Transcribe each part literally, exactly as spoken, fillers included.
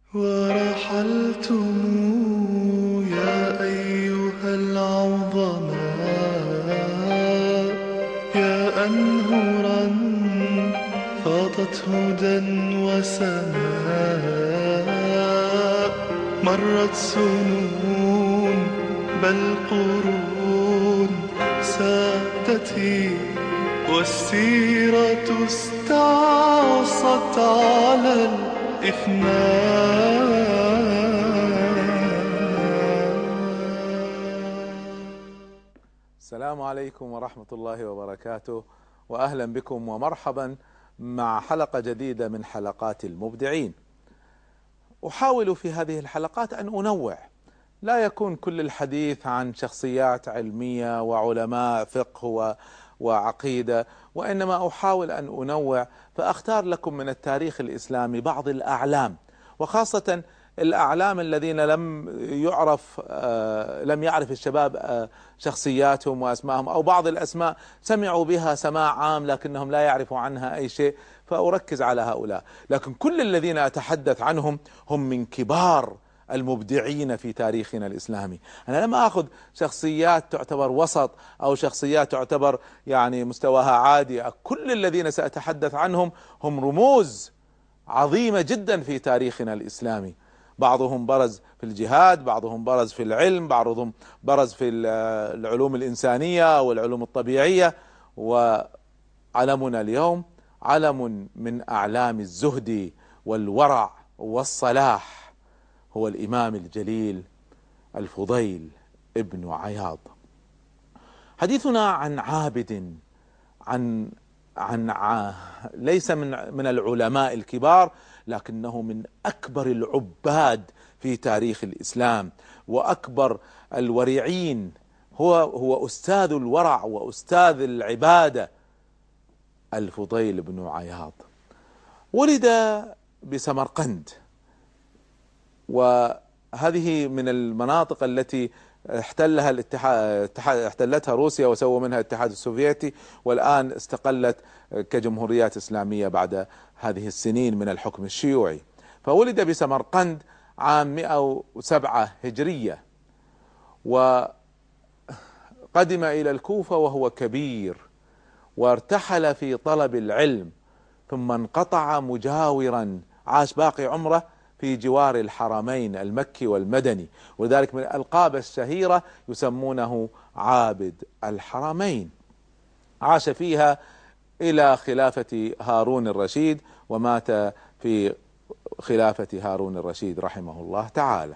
ورحلتم يا أيها العظماء، يا أنهرا فاضت هدى وسماء. مرت سنون بل قرون سادتي، والسيرة استعصت على الإفناء. السلام عليكم ورحمة الله وبركاته، وأهلا بكم ومرحبا مع حلقة جديدة من حلقات المبدعين. أحاول في هذه الحلقات أن أنوع، لا يكون كل الحديث عن شخصيات علمية وعلماء فقه وعقيدة، وإنما أحاول أن أنوع، فأختار لكم من التاريخ الإسلامي بعض الأعلام، وخاصة الأعلام الذين لم يعرف لم يعرف الشباب شخصياتهم وأسمائهم، أو بعض الأسماء سمعوا بها سماع عام لكنهم لا يعرفوا عنها أي شيء، فأركز على هؤلاء. لكن كل الذين أتحدث عنهم هم من كبار المبدعين في تاريخنا الإسلامي. أنا لم أخذ شخصيات تعتبر وسط أو شخصيات تعتبر يعني مستواها عادي. كل الذين سأتحدث عنهم هم رموز عظيمة جدا في تاريخنا الإسلامي. بعضهم برز في الجهاد، بعضهم برز في العلم، بعضهم برز في العلوم الإنسانية والعلوم الطبيعية. وعلمنا اليوم علم من أعلام الزهد والورع والصلاح، هو الإمام الجليل الفضيل ابن عياض. حديثنا عن عابد، عن عن ع... ليس من من العلماء الكبار، لكنه من أكبر العباد في تاريخ الإسلام وأكبر الورعين. هو هو أستاذ الورع وأستاذ العبادة، الفضيل بن عياض. ولد بسمرقند، وهذه من المناطق التي احتلها الاتحاد احتلتها روسيا وسووا منها الاتحاد السوفيتي، والآن استقلت كجمهوريات إسلامية بعد هذه السنين من الحكم الشيوعي. فولد بسمرقند عام مئة وسبعة هجرية، وقدم إلى الكوفة وهو كبير، وارتحل في طلب العلم، ثم انقطع مجاورا، عاش باقي عمره في جوار الحرمين المكي والمدني، ولذلك من الألقاب الشهيرة يسمونه عابد الحرمين. عاش فيها إلى خلافة هارون الرشيد، ومات في خلافة هارون الرشيد رحمه الله تعالى.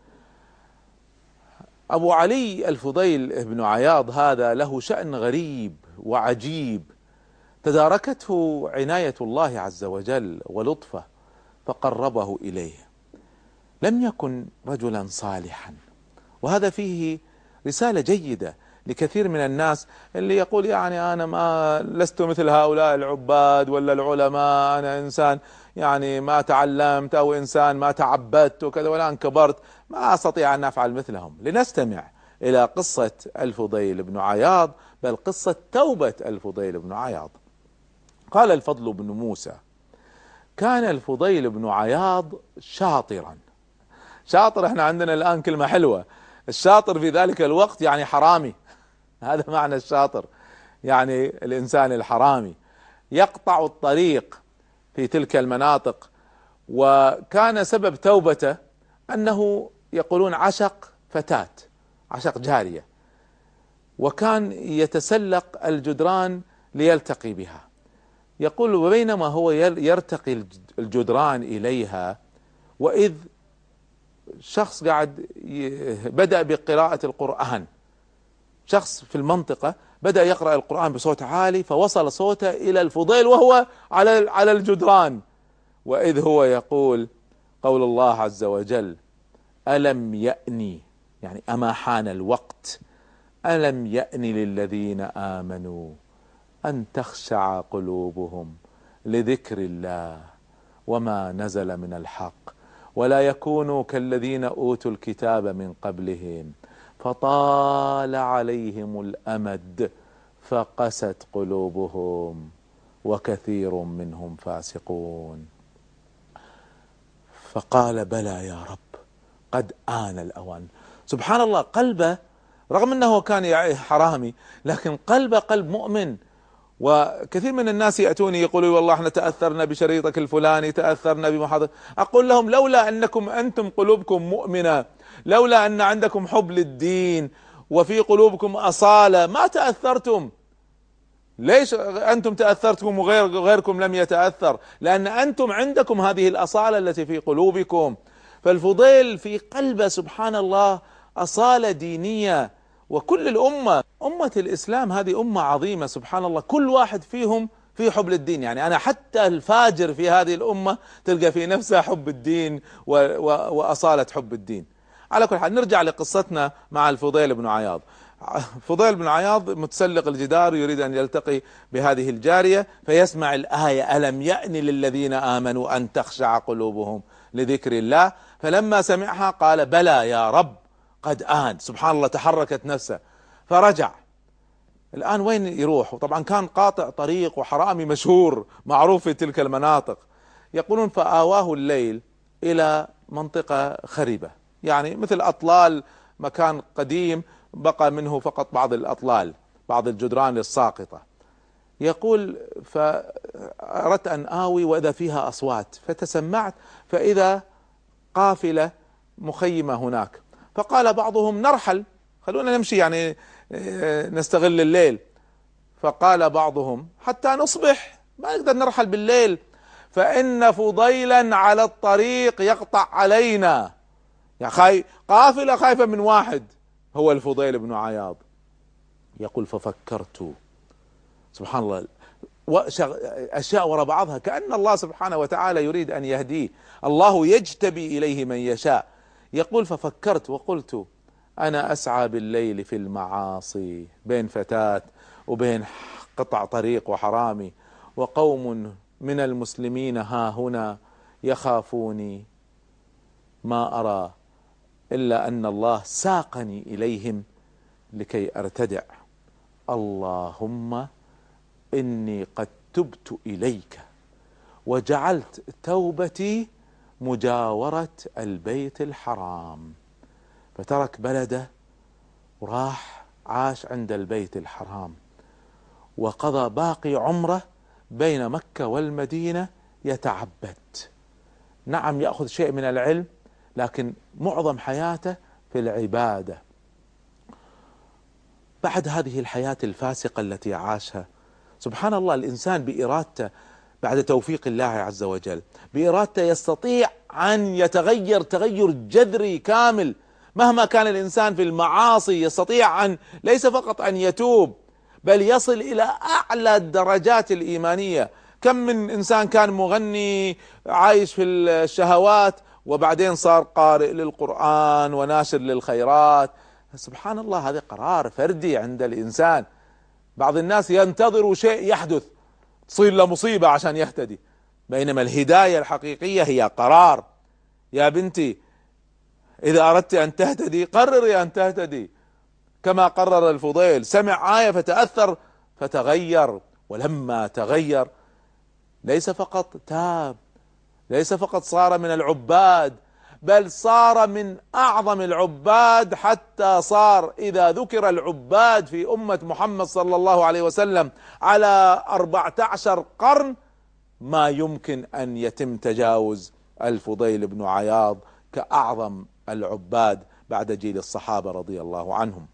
أبو علي الفضيل بن عياض هذا له شأن غريب وعجيب، تداركته عناية الله عز وجل ولطفه فقربه إليه. لم يكن رجلا صالحا، وهذا فيه رسالة جيدة لكثير من الناس اللي يقول يعني أنا ما لست مثل هؤلاء العباد ولا العلماء، أنا إنسان يعني ما تعلمت أو إنسان ما تعبدت وكذا، والآن كبرت ما أستطيع أن أفعل مثلهم. لنستمع إلى قصة الفضيل بن عياض، بل قصة توبة الفضيل بن عياض. قال الفضل بن موسى: كان الفضيل بن عياض شاطرا. شاطر احنا عندنا الآن كلمة حلوة، الشاطر في ذلك الوقت يعني حرامي، هذا معنى الشاطر، يعني الإنسان الحرامي يقطع الطريق في تلك المناطق. وكان سبب توبته أنه يقولون عشق فتاة، عشق جارية، وكان يتسلق الجدران ليلتقي بها. يقول: وبينما هو يرتقي الجدران إليها، وإذ شخص قاعد بدأ بقراءة القرآن، شخص في المنطقة بدأ يقرأ القرآن بصوت عالي، فوصل صوته إلى الفضيل وهو على على الجدران، وإذ هو يقول قول الله عز وجل: ألم يأني، يعني أما حان الوقت، ألم يأني للذين آمنوا أن تخشع قلوبهم لذكر الله وما نزل من الحق ولا يكونوا كالذين أوتوا الكتاب من قبلهم فطال عليهم الأمد فقست قلوبهم وكثير منهم فاسقون. فقال بلى يا رب قد آن الأوان. سبحان الله، قلبه رغم أنه كان حرامي لكن قلبه قلب مؤمن. وكثير من الناس يأتوني يقولوا والله احنا تأثرنا بشريطك الفلاني، تأثرنا بمحاضرة. أقول لهم لولا أنكم أنتم قلوبكم مؤمنة، لولا أن عندكم حب للدين وفي قلوبكم أصالة ما تأثرتم. ليش أنتم تأثرتم وغير غيركم لم يتأثر؟ لأن أنتم عندكم هذه الأصالة التي في قلوبكم. فالفضيل في قلبه سبحان الله أصالة دينية. وكل الأمة أمة الإسلام هذه أمة عظيمة سبحان الله، كل واحد فيهم في حب للدين. يعني أنا حتى الفاجر في هذه الأمة تلقى في نفسه حب الدين وأصالة حب الدين. على كل حال نرجع لقصتنا مع الفضيل بن عياض. فضيل بن عياض متسلق الجدار يريد أن يلتقي بهذه الجارية، فيسمع الآية ألم يأن للذين آمنوا أن تخشع قلوبهم لذكر الله. فلما سمعها قال بلى يا رب قد آن. سبحان الله، تحركت نفسه فرجع. الآن وين يروح؟ وطبعا كان قاطع طريق وحرامي مشهور معروف في تلك المناطق. يقولون فآواه الليل إلى منطقة خربة، يعني مثل أطلال مكان قديم بقى منه فقط بعض الأطلال، بعض الجدران الساقطة. يقول فأردت أن آوي وإذا فيها أصوات، فتسمعت فإذا قافلة مخيمة هناك. فقال بعضهم نرحل، خلونا نمشي يعني نستغل الليل. فقال بعضهم حتى نصبح، ما نقدر نرحل بالليل، فإن فضيلا على الطريق يقطع علينا. يعني خاي قافلة خايفة من واحد هو الفضيل بن عياض. يقول ففكرت سبحان الله أشياء وراء بعضها كأن الله سبحانه وتعالى يريد أن يهديه، الله يجتبي إليه من يشاء. يقول ففكرت وقلت أنا أسعى بالليل في المعاصي بين فتاة وبين قطع طريق وحرامي، وقوم من المسلمين ها هنا يخافوني، ما أرى إلا أن الله ساقني إليهم لكي أرتدع. اللهم إني قد تبت إليك وجعلت توبتي مجاورة البيت الحرام. فترك بلده وراح عاش عند البيت الحرام، وقضى باقي عمره بين مكة والمدينة يتعبد. نعم يأخذ شيء من العلم لكن معظم حياته في العبادة. بعد هذه الحياة الفاسقة التي عاشها سبحان الله، الإنسان بإرادته بعد توفيق الله عز وجل بإرادته يستطيع أن يتغير تغير جذري كامل. مهما كان الإنسان في المعاصي يستطيع أن ليس فقط أن يتوب بل يصل إلى أعلى الدرجات الإيمانية. كم من إنسان كان مغني عايش في الشهوات وبعدين صار قارئ للقرآن وناشر للخيرات. سبحان الله، هذا قرار فردي عند الإنسان. بعض الناس ينتظر شيء يحدث تصير له مصيبة عشان يهتدي، بينما الهداية الحقيقية هي قرار. يا بنتي إذا أردت أن تهتدي قرري أن تهتدي كما قرر الفضيل، سمع آية فتأثر فتغير. ولما تغير ليس فقط تاب، ليس فقط صار من العباد، بل صار من أعظم العباد، حتى صار إذا ذكر العباد في أمة محمد صلى الله عليه وسلم على أربعة عشر قرن ما يمكن أن يتم تجاوز الفضيل بن عياض كأعظم العباد بعد جيل الصحابة رضي الله عنهم.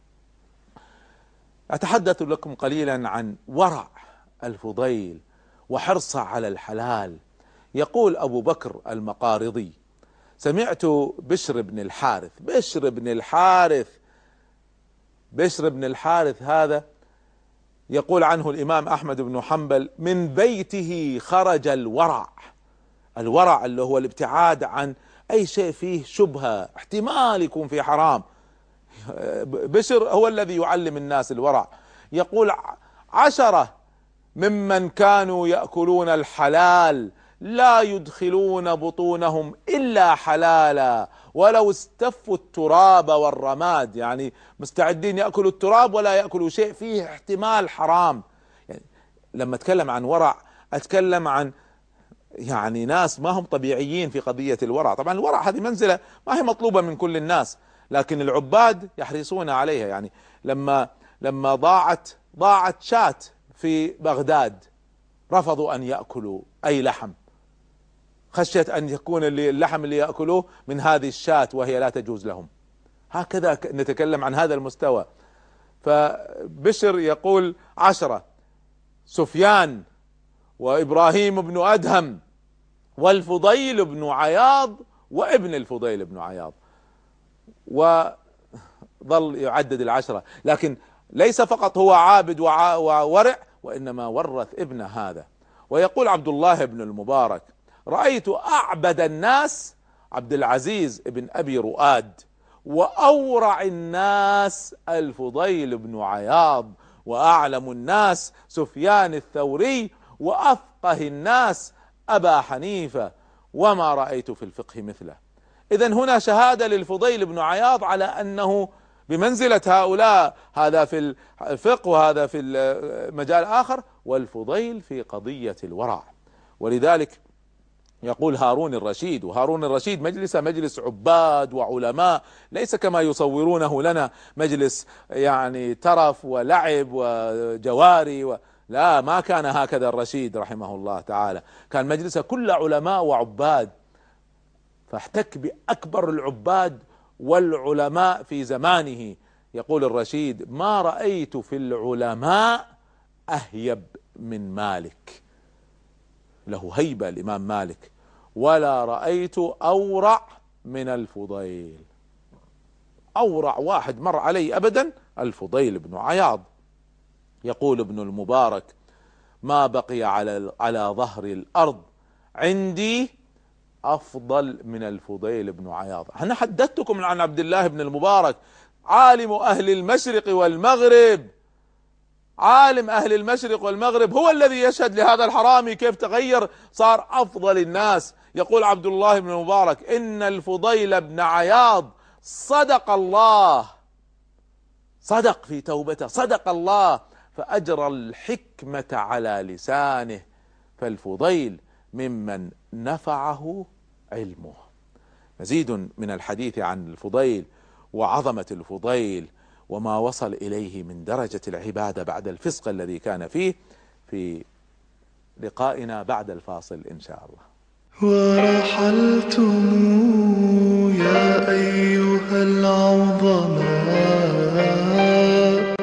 أتحدث لكم قليلا عن ورع الفضيل وحرصه على الحلال. يقول أبو بكر المقارضي سمعت بشر بن الحارث بشر بن الحارث بشر بن الحارث هذا يقول عنه الإمام أحمد بن حنبل من بيته خرج الورع. الورع اللي هو الابتعاد عن أي شيء فيه شبهة احتمال يكون فيه حرام. بشر هو الذي يعلم الناس الورع. يقول عشرة ممن كانوا يأكلون الحلال لا يدخلون بطونهم إلا حلالا ولو استفوا التراب والرماد، يعني مستعدين يأكلوا التراب ولا يأكلوا شيء فيه احتمال حرام. يعني لما أتكلم عن ورع أتكلم عن يعني ناس ما هم طبيعيين في قضية الورع. طبعا الورع هذه منزلة ما هي مطلوبة من كل الناس، لكن العباد يحرصون عليها. يعني لما لما ضاعت ضاعت شاة في بغداد رفضوا أن يأكلوا أي لحم، خشية أن يكون اللحم اللي يأكلوه من هذه الشاة وهي لا تجوز لهم. هكذا نتكلم عن هذا المستوى. فبشر يقول عشرة: سفيان وإبراهيم بن أدهم والفضيل بن عياض وابن الفضيل بن عياض، وظل يعدد العشرة. لكن ليس فقط هو عابد وورع، وإنما ورث ابن هذا. ويقول عبد الله بن المبارك: رأيت أعبد الناس عبد العزيز بن أبي رؤاد، وأورع الناس الفضيل بن عياض، وأعلم الناس سفيان الثوري، وأفقه الناس أبا حنيفة، وما رأيت في الفقه مثله. إذن هنا شهادة للفضيل بن عياض على أنه بمنزلة هؤلاء، هذا في الفقه وهذا في المجال آخر، والفضيل في قضية الورع. ولذلك يقول هارون الرشيد، وهارون الرشيد مجلس مجلس عباد وعلماء، ليس كما يصورونه لنا مجلس يعني ترف ولعب وجواري و... لا، ما كان هكذا الرشيد رحمه الله تعالى، كان مجلسه كل علماء وعباد، فاحتك بأكبر العباد والعلماء في زمانه. يقول الرشيد: ما رأيت في العلماء أهيب من مالك، له هيبة الإمام مالك، ولا رأيت أورع من الفضيل. أورع واحد مر علي أبدا الفضيل بن عياض. يقول ابن المبارك: ما بقي على على ظهر الأرض عندي أفضل من الفضيل بن عياض. أنا حدثتكم عن عبد الله بن المبارك، عالم أهل المشرق والمغرب، عالم أهل المشرق والمغرب، هو الذي يشهد لهذا الحرامي كيف تغير صار أفضل الناس. يقول عبد الله بن المبارك: إن الفضيل بن عياض صدق الله، صدق في توبته، صدق الله فأجرى الحكمة على لسانه، فالفضيل ممن نفعه علمه. مزيد من الحديث عن الفضيل وعظمة الفضيل وما وصل إليه من درجة العبادة بعد الفسق الذي كان فيه في لقائنا بعد الفاصل إن شاء الله. ورحلتم يا أيها العظماء،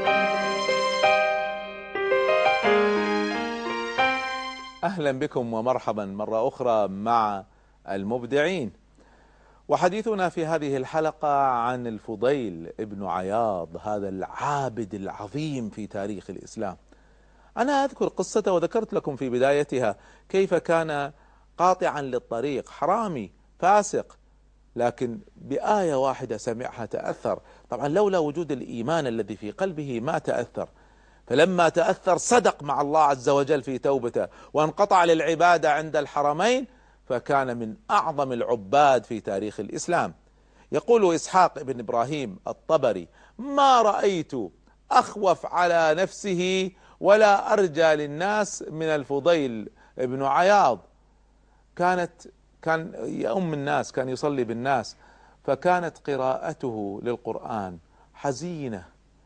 أهلا بكم ومرحبا مرة أخرى مع المبدعين، وحديثنا في هذه الحلقة عن الفضيل ابن عياض، هذا العابد العظيم في تاريخ الإسلام. أنا أذكر قصته وذكرت لكم في بدايتها كيف كان قاطعا للطريق، حرامي فاسق، لكن بآية واحدة سمعها تأثر. طبعا لولا وجود الإيمان الذي في قلبه ما تأثر، فلما تأثر صدق مع الله عز وجل في توبته وانقطع للعبادة عند الحرمين، فكان من أعظم العباد في تاريخ الإسلام. يقول إسحاق بن إبراهيم الطبري: ما رأيت أخوف على نفسه ولا أرجى للناس من الفضيل ابن عياض. كانت كان يؤم الناس، كان يصلي بالناس، فكانت قراءته للقرآن حزينة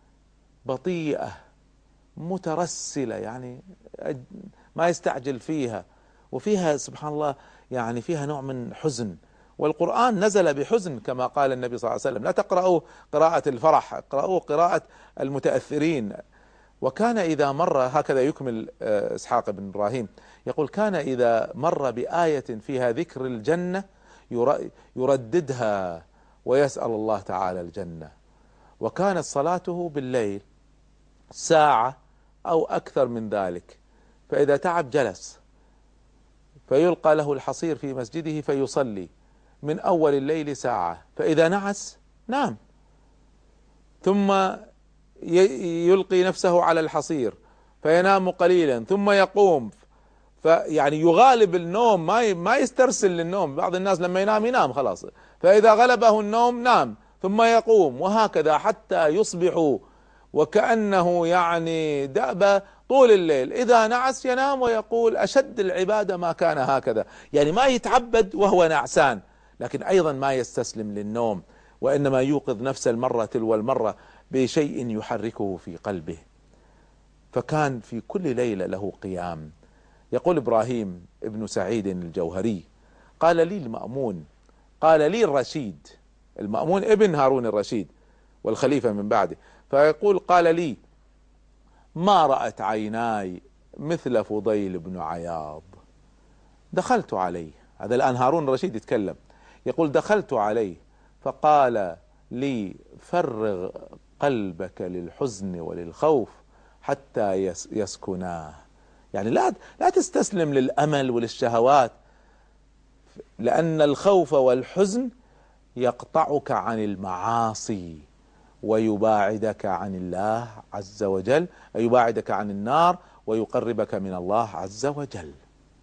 بطيئة مترسلة، يعني ما يستعجل فيها، وفيها سبحان الله يعني فيها نوع من حزن، والقرآن نزل بحزن كما قال النبي صلى الله عليه وسلم: لا تقرأوا قراءة الفرح، اقرأوا قراءة المتأثرين. وكان إذا مر، هكذا يكمل إسحاق بن إبراهيم، يقول: كان إذا مر بآية فيها ذكر الجنة يرددها ويسأل الله تعالى الجنة. وكانت صلاته بالليل ساعة أو أكثر من ذلك، فإذا تعب جلس، فيلقى له الحصير في مسجده فيصلي من أول الليل ساعة، فإذا نعس نام، ثم يلقي نفسه على الحصير فينام قليلا ثم يقوم، فيعني يغالب النوم، ما ما يسترسل للنوم. بعض الناس لما ينام ينام خلاص، فإذا غلبه النوم نام ثم يقوم، وهكذا حتى يصبحوا وكأنه يعني دأب طول الليل، إذا نعس ينام ويقول أشد العبادة ما كان هكذا، يعني ما يتعبد وهو نعسان، لكن أيضا ما يستسلم للنوم، وإنما يوقظ نفسه المرة تلو المرة بشيء يحركه في قلبه. فكان في كل ليلة له قيام. يقول إبراهيم ابن سعيد الجوهري: قال لي المأمون، قال لي الرشيد، المأمون ابن هارون الرشيد والخليفة من بعده، فيقول: قال لي: ما رأت عيناي مثل فضيل بن عياض. دخلت عليه، هذا الآن هارون الرشيد يتكلم، يقول: دخلت عليه فقال لي: فرغ قلبك للحزن وللخوف حتى يسكناه. يعني لا لا تستسلم للأمل وللشهوات، لأن الخوف والحزن يقطعك عن المعاصي ويباعدك عن الله عز وجل، يباعدك عن النار ويقربك من الله عز وجل.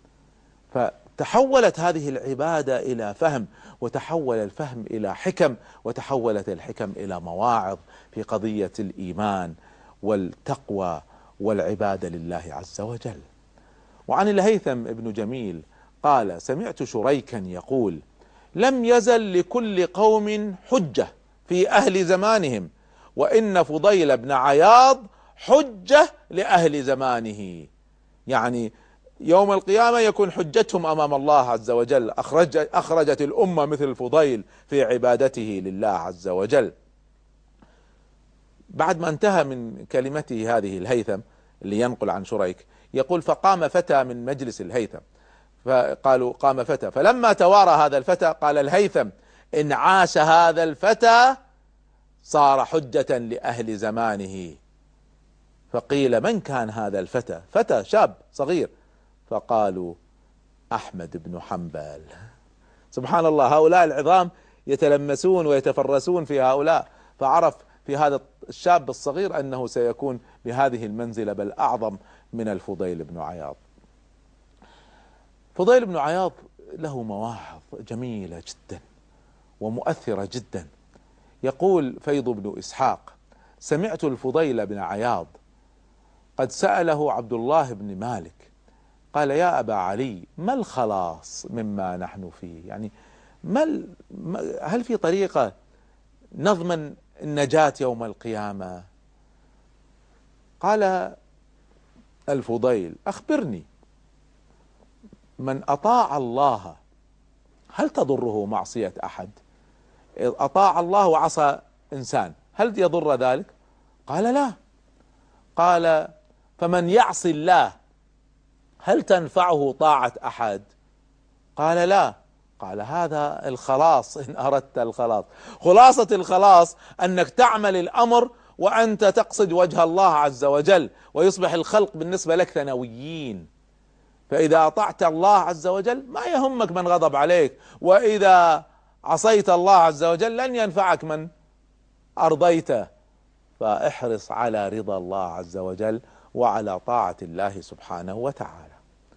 فتحولت هذه العبادة إلى فهم، وتحول الفهم إلى حكم، وتحولت الحكم إلى مواعظ في قضية الإيمان والتقوى والعبادة لله عز وجل. وعن الهيثم ابن جميل قال: سمعت شريكا يقول: لم يزل لكل قوم حجة في أهل زمانهم، وإن فضيل بن عياض حجة لأهل زمانه. يعني يوم القيامة يكون حجتهم أمام الله عز وجل، أخرج أخرجت الأمة مثل فضيل في عبادته لله عز وجل. بعد ما انتهى من كلمته هذه الهيثم اللي ينقل عن شريك، يقول: فقام فتى من مجلس الهيثم، فقالوا: قام فتى، فلما توارى هذا الفتى قال الهيثم: إن عاش هذا الفتى صار حجة لأهل زمانه. فقيل: من كان هذا الفتى؟ فتى شاب صغير. فقالوا: أحمد بن حنبل. سبحان الله، هؤلاء العظام يتلمسون ويتفرسون في هؤلاء، فعرف في هذا الشاب الصغير أنه سيكون بهذه المنزلة بل أعظم من الفضيل بن عياض. فضيل بن عياض له مواعظ جميلة جدا ومؤثرة جدا. يقول فيض بن إسحاق: سمعت الفضيل بن عياض قد سأله عبد الله بن مالك قال: يا أبا علي، ما الخلاص مما نحن فيه؟ يعني ما هل في طريقة نضمن النجاة يوم القيامة؟ قال الفضيل: أخبرني، من أطاع الله هل تضره معصية أحد؟ أطاع الله وعصى إنسان هل يضر ذلك؟ قال: لا. قال: فمن يعصي الله هل تنفعه طاعة أحد؟ قال: لا. قال: هذا الخلاص إن أردت الخلاص. خلاصة الخلاص أنك تعمل الأمر وأنت تقصد وجه الله عز وجل، ويصبح الخلق بالنسبة لك ثانويين. فإذا أطعت الله عز وجل ما يهمك من غضب عليك، وإذا عصيت الله عز وجل لن ينفعك من أرضيته. فاحرص على رضا الله عز وجل وعلى طاعة الله سبحانه وتعالى.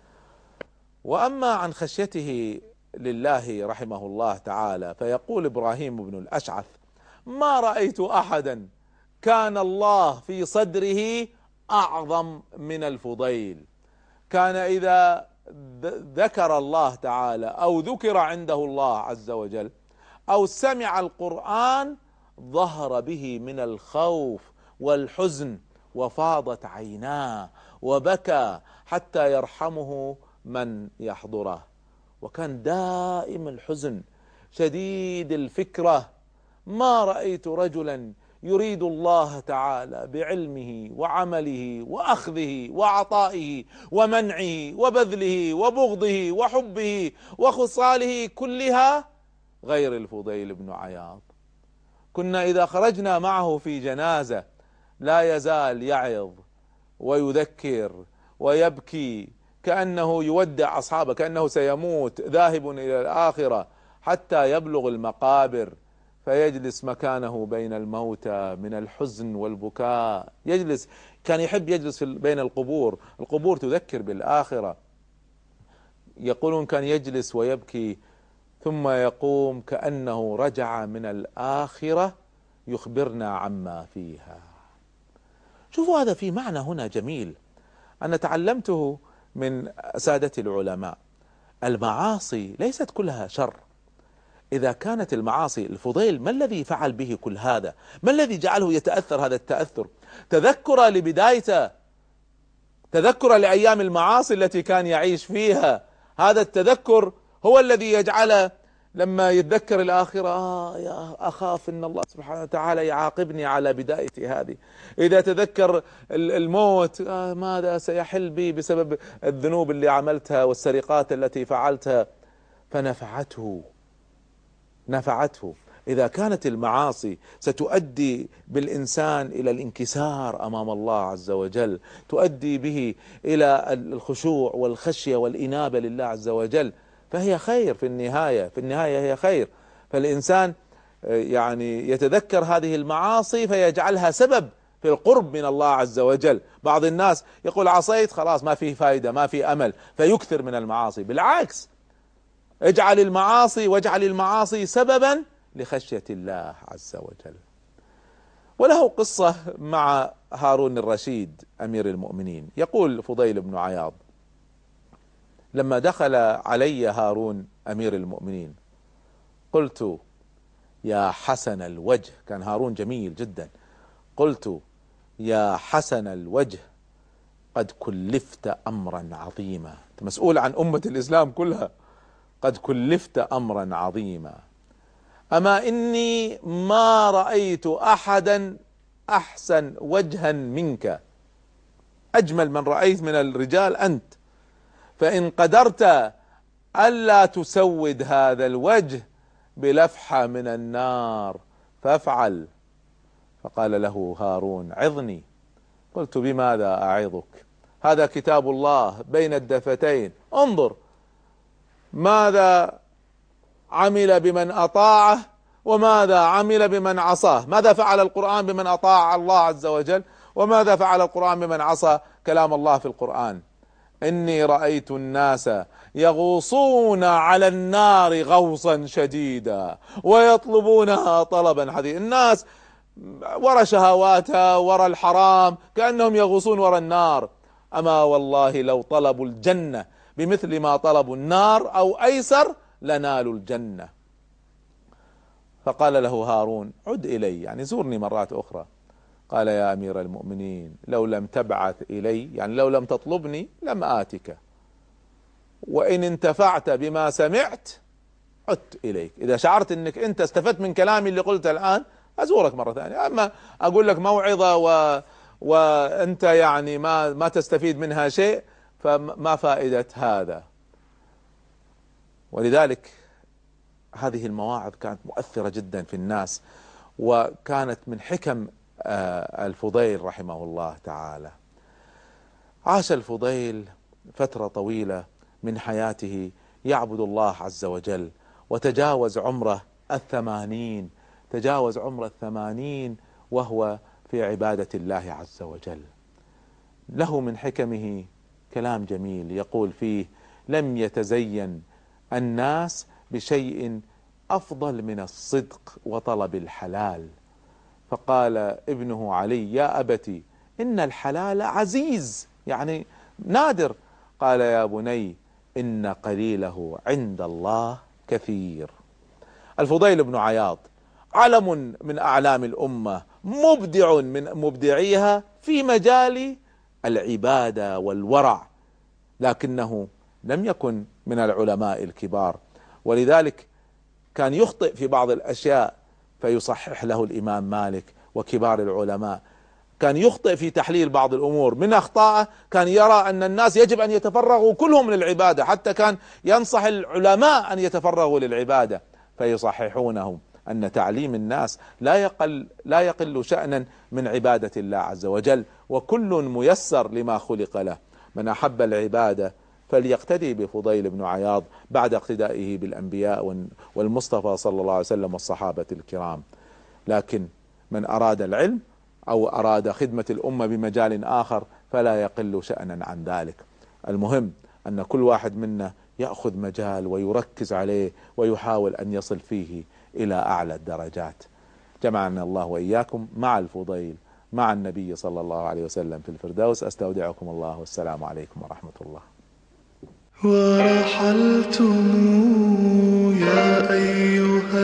وأما عن خشيته لله رحمه الله تعالى، فيقول إبراهيم بن الأشعث: ما رأيت أحدا كان الله في صدره أعظم من الفضيل. كان إذا ذكر الله تعالى أو ذكر عنده الله عز وجل أو سمع القرآن ظهر به من الخوف والحزن وفاضت عيناه وبكى حتى يرحمه من يحضره. وكان دائم الحزن شديد الفكرة. ما رأيت رجلا يريد الله تعالى بعلمه وعمله وأخذه وعطائه ومنعه وبذله وبغضه وحبه وخصاله كلها غير الفضيل بن عياض. كنا إذا خرجنا معه في جنازة لا يزال يعظ ويذكر ويبكي كأنه يودع أصحابه، كأنه سيموت ذاهب إلى الآخرة، حتى يبلغ المقابر فيجلس مكانه بين الموتى من الحزن والبكاء. يجلس، كان يحب يجلس بين القبور، القبور تذكر بالآخرة. يقولون كان يجلس ويبكي ثم يقوم كأنه رجع من الآخرة يخبرنا عما فيها. شوفوا هذا في معنى هنا جميل. أنا تعلمته من سادة العلماء، المعاصي ليست كلها شر. إذا كانت المعاصي، الفضيل ما الذي فعل به كل هذا؟ ما الذي جعله يتأثر هذا التأثر؟ تذكر لبدايته، تذكر لأيام المعاصي التي كان يعيش فيها. هذا التذكر هو الذي يجعله لما يتذكر الآخرة آه يا أخاف إن الله سبحانه وتعالى يعاقبني على بداية هذه. إذا تذكر الموت آه ماذا سيحل بي بسبب الذنوب اللي عملتها والسرقات التي فعلتها، فنفعته نفعته. إذا كانت المعاصي ستؤدي بالإنسان إلى الانكسار أمام الله عز وجل، تؤدي به إلى الخشوع والخشية والإنابة لله عز وجل، فهي خير في النهاية، في النهاية هي خير. فالإنسان يعني يتذكر هذه المعاصي فيجعلها سبب في القرب من الله عز وجل. بعض الناس يقول عصيت خلاص ما فيه فائدة ما فيه أمل فيكثر من المعاصي. بالعكس، اجعل المعاصي واجعل المعاصي سببا لخشية الله عز وجل. وله قصة مع هارون الرشيد أمير المؤمنين. يقول فضيل بن عياض: لما دخل علي هارون أمير المؤمنين قلت يا حسن الوجه، كان هارون جميل جدا، قلت يا حسن الوجه قد كلفت أمرا عظيما، أنت مسؤول عن أمة الإسلام كلها، قد كلفت أمرا عظيما، أما إني ما رأيت أحدا أحسن وجها منك، أجمل من رأيت من الرجال أنت، فإن قدرت ألا تسود هذا الوجه بلفحة من النار فافعل. فقال له هارون: عظني. قلت: بماذا أعظك؟ هذا كتاب الله بين الدفتين، انظر ماذا عمل بمن أطاعه وماذا عمل بمن عصاه. ماذا فعل القرآن بمن أطاع الله عز وجل، وماذا فعل القرآن بمن عصى كلام الله في القرآن. إني رأيت الناس يغوصون على النار غوصا شديدا ويطلبونها طلبا حثيثا. الناس ورا شهواتها ورا الحرام كأنهم يغوصون ورا النار، أما والله لو طلبوا الجنة بمثل ما طلبوا النار أو أيسر لنالوا الجنة. فقال له هارون: عد إلي، يعني زورني مرات أخرى. قال: يا أمير المؤمنين لو لم تبعث إلي، يعني لو لم تطلبني لم آتك، وإن انتفعت بما سمعت عدت إليك. إذا شعرت أنك أنت استفدت من كلامي اللي قلته الآن أزورك مرة ثانية، أما أقول لك موعظة و... وأنت يعني ما ما تستفيد منها شيء فما فائدة هذا. ولذلك هذه المواعظ كانت مؤثرة جدا في الناس، وكانت من حكم الفضيل رحمه الله تعالى. عاش الفضيل فترة طويلة من حياته يعبد الله عز وجل، وتجاوز عمره الثمانين، تجاوز عمر الثمانين وهو في عبادة الله عز وجل. له من حكمه كلام جميل يقول فيه: لم يتزين الناس بشيء أفضل من الصدق وطلب الحلال. فقال ابنه علي: يا أبتي إن الحلال عزيز، يعني نادر. قال: يا بني إن قليله عند الله كثير. الفضيل بن عياض علم من أعلام الأمة، مبدع من مبدعيها في مجال العبادة والورع، لكنه لم يكن من العلماء الكبار، ولذلك كان يخطئ في بعض الأشياء فيصحح له الإمام مالك وكبار العلماء. كان يخطئ في تحليل بعض الأمور، من أخطائه كان يرى أن الناس يجب أن يتفرغوا كلهم للعبادة، حتى كان ينصح العلماء أن يتفرغوا للعبادة فيصححونهم أن تعليم الناس لا يقل لا يقل شأنا من عبادة الله عز وجل، وكل ميسر لما خلق له. من أحب العبادة فليقتدي بفضيل بن عياض بعد اقتدائه بالأنبياء والمصطفى صلى الله عليه وسلم والصحابة الكرام. لكن من أراد العلم أو أراد خدمة الأمة بمجال آخر فلا يقل شأنا عن ذلك. المهم أن كل واحد منا يأخذ مجال ويركز عليه ويحاول أن يصل فيه إلى أعلى الدرجات. جمعنا الله وإياكم مع الفضيل مع النبي صلى الله عليه وسلم في الفردوس. أستودعكم الله والسلام عليكم ورحمة الله. ورحلتم يا أيها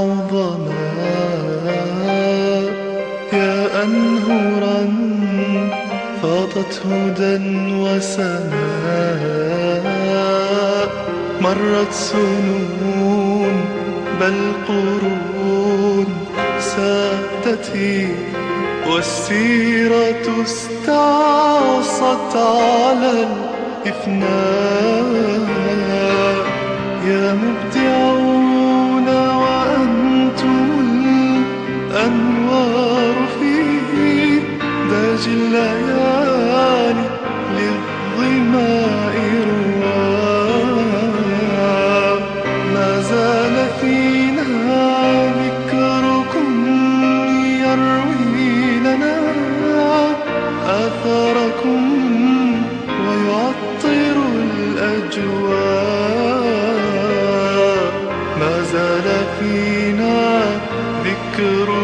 العظماء يا أنهرا فاضت هدى وسماء، مرت سنون بل قرون سادتي، والسيرة استعصت على الإفناء. يا مبدعون وأنتم الأنوار في داج الليالي للظماء رواء. ما زال فينا ذكركم يروي لنا آثاركم ويعطر الأجواء. ما زال فينا ذكر